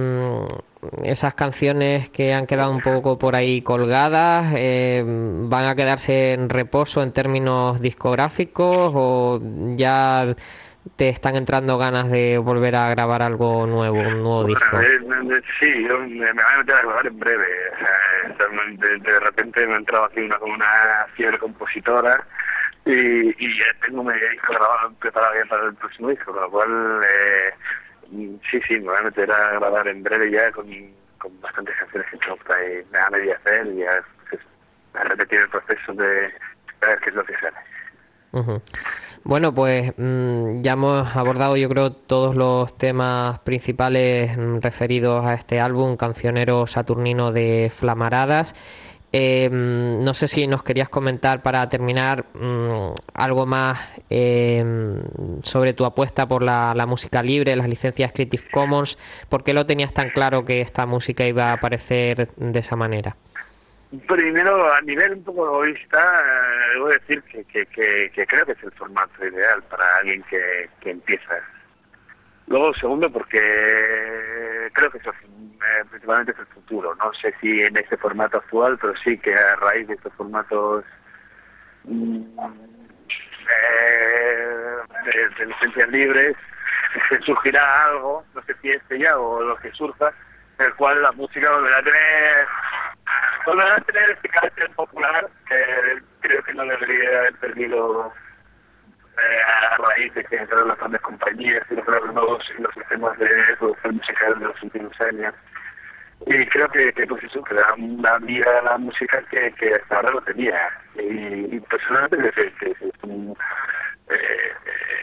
esas canciones que han quedado un poco por ahí colgadas, eh, ¿van a quedarse en reposo en términos discográficos o ya te están entrando ganas de volver a grabar algo nuevo, un nuevo bueno, disco? Eh, sí, yo me, me voy a meter a grabar en breve. O sea, de, de repente me ha entrado aquí una, una fiebre compositora. Y, y ya tengo mi disco grabado, preparado ya para el próximo disco, con lo cual, eh, sí, sí, me voy a meter a grabar en breve ya con, con bastantes canciones que tengo por ahí a medio hacer y ya pues, a repetir el proceso de ver qué es lo que sale. Uh-huh. Bueno, pues mmm, ya hemos abordado yo creo todos los temas principales mmm, referidos a este álbum Cancionero Saturnino de Flamaradas. Eh, no sé si nos querías comentar para terminar mmm, algo más eh, sobre tu apuesta por la, la música libre, las licencias Creative Commons. ¿Por qué lo tenías tan claro que esta música iba a aparecer de esa manera? Primero, a nivel un poco egoísta, eh, debo decir que, que, que, que creo que es el formato ideal para alguien que, que empieza. Luego, segundo, porque creo que eso eh, principalmente es el futuro. No sé si en este formato actual, pero sí que a raíz de estos formatos mm, eh, de, de licencias libres surgirá algo, no sé si este ya o lo que surja, en el cual la música volverá a tener volverá a tener este carácter popular que creo que no debería haber perdido eh, a raíz de que entraron las grandes compañías y los nuevos los sistemas de producción musical de los últimos años. Y creo que, que pues eso, que da una vida a la música que, que hasta ahora no tenía. Y, y personalmente que, que, que es un, eh,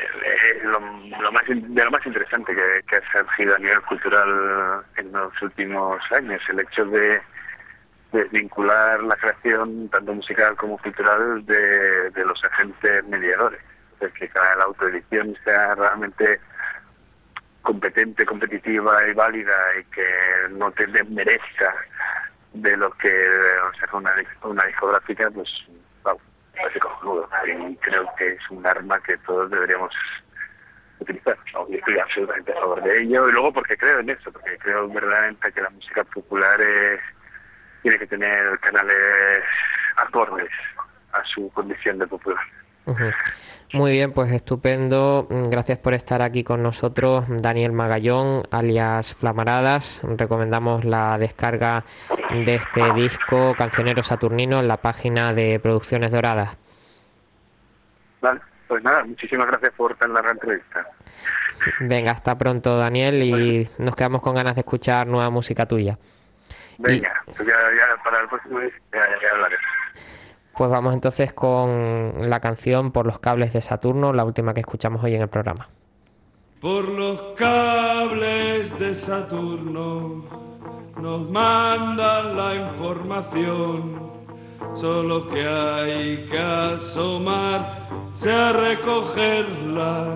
lo, lo más in- de lo más interesante que, que ha surgido a nivel cultural en los últimos años, el hecho de desvincular la creación tanto musical como cultural de, de los agentes mediadores, de que cada la autoedición sea realmente competente, competitiva y válida, y que no te desmerezca de lo que o sea, una, una discográfica, pues wow, parece cojonudo. Y creo que es un arma que todos deberíamos utilizar. No, yo estoy absolutamente a favor de ello, y luego porque creo en eso, porque creo verdaderamente que la música popular es, tiene que tener canales acordes a su condición de popular. Uh-huh. Muy bien, pues estupendo. Gracias por estar aquí con nosotros, Daniel Magallón, alias Flamaradas. Recomendamos la descarga de este disco Cancionero Saturnino en la página de Producciones Doradas. Vale, pues nada, muchísimas gracias por tan larga entrevista. Venga, hasta pronto, Daniel, y nos quedamos con ganas de escuchar nueva música tuya. Venga, y... pues ya, ya para el próximo ya, ya hablaré. Pues vamos entonces con la canción Por los cables de Saturno, la última que escuchamos hoy en el programa. Por los cables de Saturno nos mandan la información, solo que hay que asomarse a recogerla.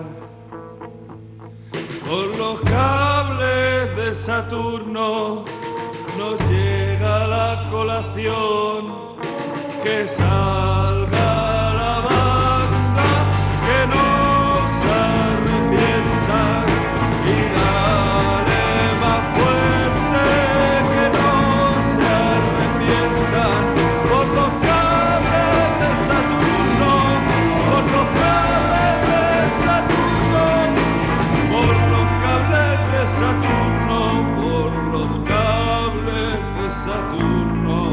Por los cables de Saturno nos llega la colación. Que salga la banda, que no se arrepienta, y dale más fuerte, que no se arrepientan. Por los cables de Saturno, por los cables de Saturno, por los cables de Saturno, por los cables de Saturno.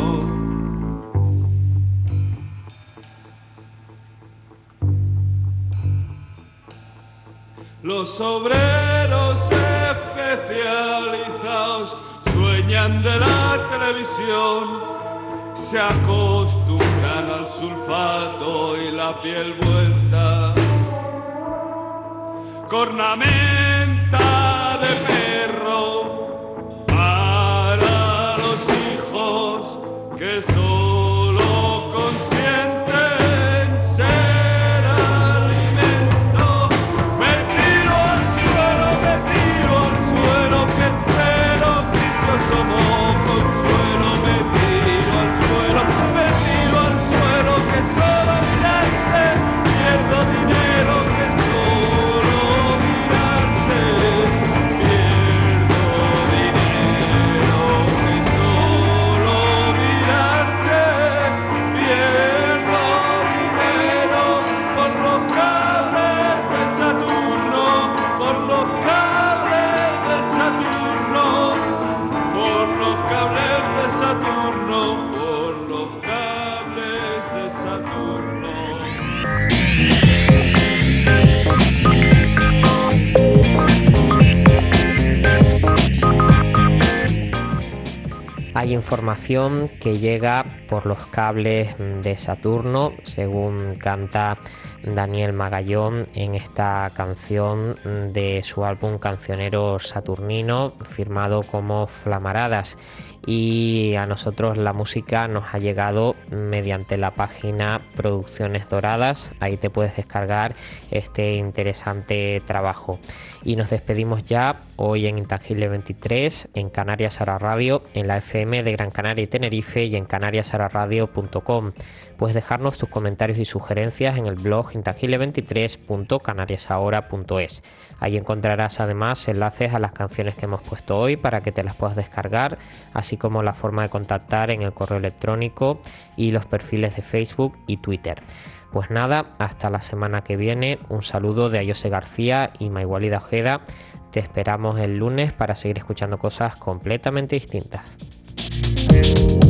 Los obreros especializados sueñan de la televisión, se acostumbran al sulfato y la piel vuelta. Cornamenta de perro para los hijos que solo consienten ser alimento. Me tiro al suelo, me tiro al suelo, que entre los bichos como consuelo. Me tiro al suelo, me tiro al suelo, que solo mirarte pierdo dinero, que solo mirarte pierdo dinero, que solo mirarte pierdo dinero. Por los cables de Saturno, por los cables de Saturno, por los cables de Saturno, por los cables de Saturno. Hay información que llega por los cables de Saturno, según canta Daniel Magallón en esta canción de su álbum Cancionero Saturnino, firmado como Flamaradas. Y a nosotros la música nos ha llegado mediante la página Producciones Doradas. Ahí te puedes descargar este interesante trabajo. Y nos despedimos ya hoy en Intangible veintitrés, en Canarias Ahora Radio, en la F M de Gran Canaria y Tenerife, y en canarias ahora radio punto com. Puedes dejarnos tus comentarios y sugerencias en el blog intangible veintitrés punto canarias ahora punto es. Ahí encontrarás además enlaces a las canciones que hemos puesto hoy para que te las puedas descargar, así como la forma de contactar en el correo electrónico y los perfiles de Facebook y Twitter. Pues nada, hasta la semana que viene. Un saludo de Ayose García y Maigualida Ojeda. Te esperamos el lunes para seguir escuchando cosas completamente distintas.